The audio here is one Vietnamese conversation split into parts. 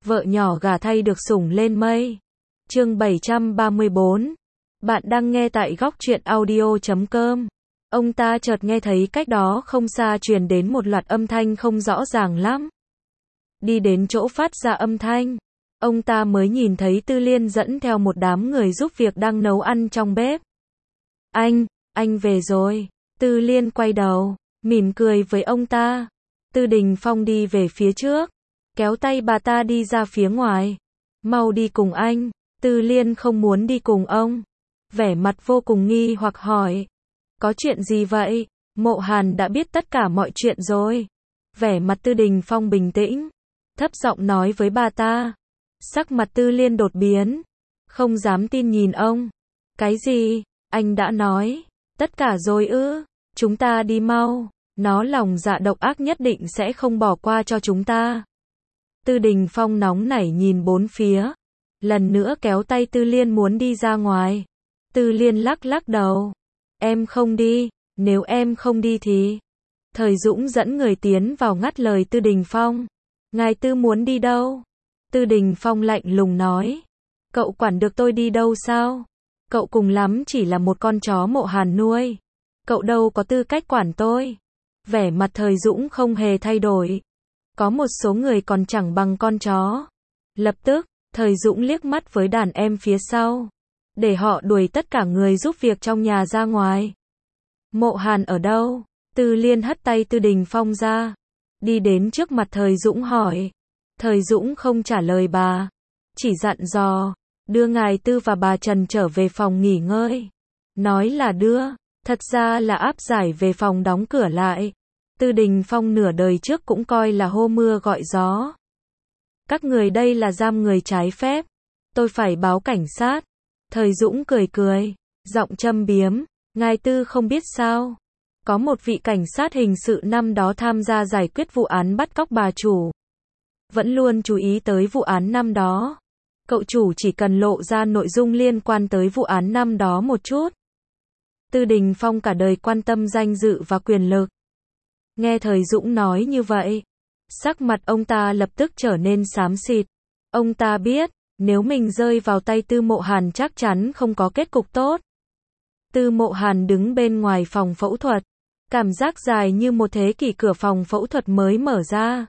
vợ nhỏ gả thay được sủng lên mây. Chương 734. Bạn đang nghe tại góc truyện audio.com. Ông ta chợt nghe thấy cách đó không xa truyền đến một loạt âm thanh không rõ ràng lắm. Đi đến chỗ phát ra âm thanh, ông ta mới nhìn thấy Tư Liên dẫn theo một đám người giúp việc đang nấu ăn trong bếp. Anh về rồi. Tư Liên quay đầu, mỉm cười với ông ta. Tư Đình Phong đi về phía trước, kéo tay bà ta đi ra phía ngoài. Mau đi cùng anh. Tư Liên không muốn đi cùng ông. Vẻ mặt vô cùng nghi hoặc hỏi. Có chuyện gì vậy? Mộ Hàn đã biết tất cả mọi chuyện rồi. Vẻ mặt Tư Đình Phong bình tĩnh, thấp giọng nói với bà ta. Sắc mặt Tư Liên đột biến, không dám tin nhìn ông. Cái gì? Anh đã nói tất cả rồi ư? Chúng ta đi mau. Nó lòng dạ độc ác nhất định sẽ không bỏ qua cho chúng ta. Tư Đình Phong nóng nảy nhìn bốn phía, lần nữa kéo tay Tư Liên muốn đi ra ngoài. Tư Liên lắc đầu. Em không đi. Nếu em không đi thì... Thời Dũng dẫn người tiến vào ngắt lời Tư Đình Phong. Ngài Tư muốn đi đâu? Tư Đình Phong lạnh lùng nói. Cậu quản được tôi đi đâu sao? Cậu cùng lắm chỉ là một con chó Mộ Hàn nuôi. Cậu đâu có tư cách quản tôi. Vẻ mặt Thời Dũng không hề thay đổi. Có một số người còn chẳng bằng con chó. Lập tức, Thời Dũng liếc mắt với đàn em phía sau, để họ đuổi tất cả người giúp việc trong nhà ra ngoài. Mộ Hàn ở đâu? Tư Liên hất tay Tư Đình Phong ra, đi đến trước mặt Thời Dũng hỏi. Thời Dũng không trả lời bà, chỉ dặn dò, đưa ngài Tư và bà Trần trở về phòng nghỉ ngơi. Nói là đưa, thật ra là áp giải về phòng đóng cửa lại. Tư Đình Phong nửa đời trước cũng coi là hô mưa gọi gió. Các người đây là giam người trái phép, tôi phải báo cảnh sát. Thời Dũng cười, giọng châm biếm. Ngài Tư không biết sao? Có một vị cảnh sát hình sự năm đó tham gia giải quyết vụ án bắt cóc bà chủ, vẫn luôn chú ý tới vụ án năm đó. Cậu chủ chỉ cần lộ ra nội dung liên quan tới vụ án năm đó một chút. Tư Đình Phong cả đời quan tâm danh dự và quyền lực. Nghe Thời Dũng nói như vậy, sắc mặt ông ta lập tức trở nên xám xịt. Ông ta biết, nếu mình rơi vào tay Tư Mộ Hàn chắc chắn không có kết cục tốt. Tư Mộ Hàn đứng bên ngoài phòng phẫu thuật, cảm giác dài như một thế kỷ cửa phòng phẫu thuật mới mở ra.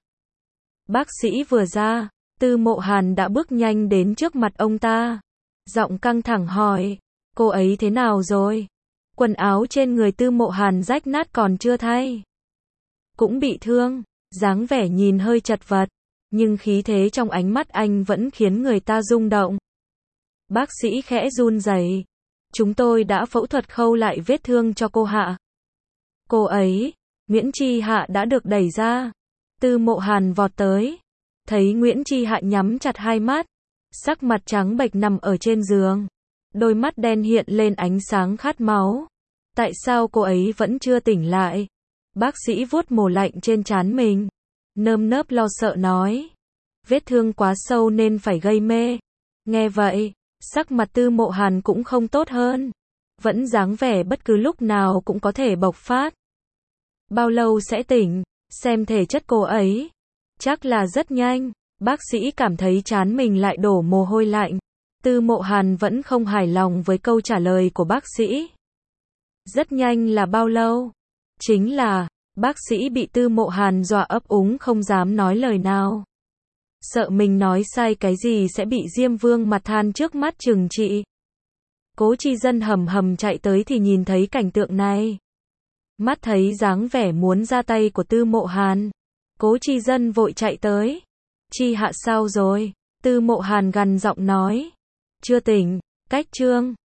Bác sĩ vừa ra, Tư Mộ Hàn đã bước nhanh đến trước mặt ông ta. Giọng căng thẳng hỏi, cô ấy thế nào rồi? Quần áo trên người Tư Mộ Hàn rách nát còn chưa thay, cũng bị thương, dáng vẻ nhìn hơi chật vật, nhưng khí thế trong ánh mắt anh vẫn khiến người ta rung động. Bác sĩ khẽ run rẩy. Chúng tôi đã phẫu thuật khâu lại vết thương cho cô Hạ. Cô ấy, Nguyễn Chi Hạ đã được đẩy ra. Tư Mộ Hàn vọt tới, thấy Nguyễn Chi Hạ nhắm chặt hai mắt, sắc mặt trắng bệch nằm ở trên giường, đôi mắt đen hiện lên ánh sáng khát máu. Tại sao cô ấy vẫn chưa tỉnh lại? Bác sĩ vuốt mồ lạnh trên trán mình, nơm nớp lo sợ nói. Vết thương quá sâu nên phải gây mê. Nghe vậy, sắc mặt Tư Mộ Hàn cũng không tốt hơn, vẫn dáng vẻ bất cứ lúc nào cũng có thể bộc phát. Bao lâu sẽ tỉnh? Xem thể chất cô ấy, chắc là rất nhanh. Bác sĩ cảm thấy trán mình lại đổ mồ hôi lạnh. Tư Mộ Hàn vẫn không hài lòng với câu trả lời của bác sĩ. Rất nhanh là bao lâu? Chính là, bác sĩ bị Tư Mộ Hàn dọa ấp úng không dám nói lời nào. Sợ mình nói sai cái gì sẽ bị Diêm Vương mặt than trước mắt trừng trị. Cố Chi Dân hầm chạy tới thì nhìn thấy cảnh tượng này. Mắt thấy dáng vẻ muốn ra tay của Tư Mộ Hàn, Cố Chi Dân vội chạy tới. Chi Hạ sao rồi? Tư Mộ Hàn gằn giọng nói. Chưa tỉnh, cách chương.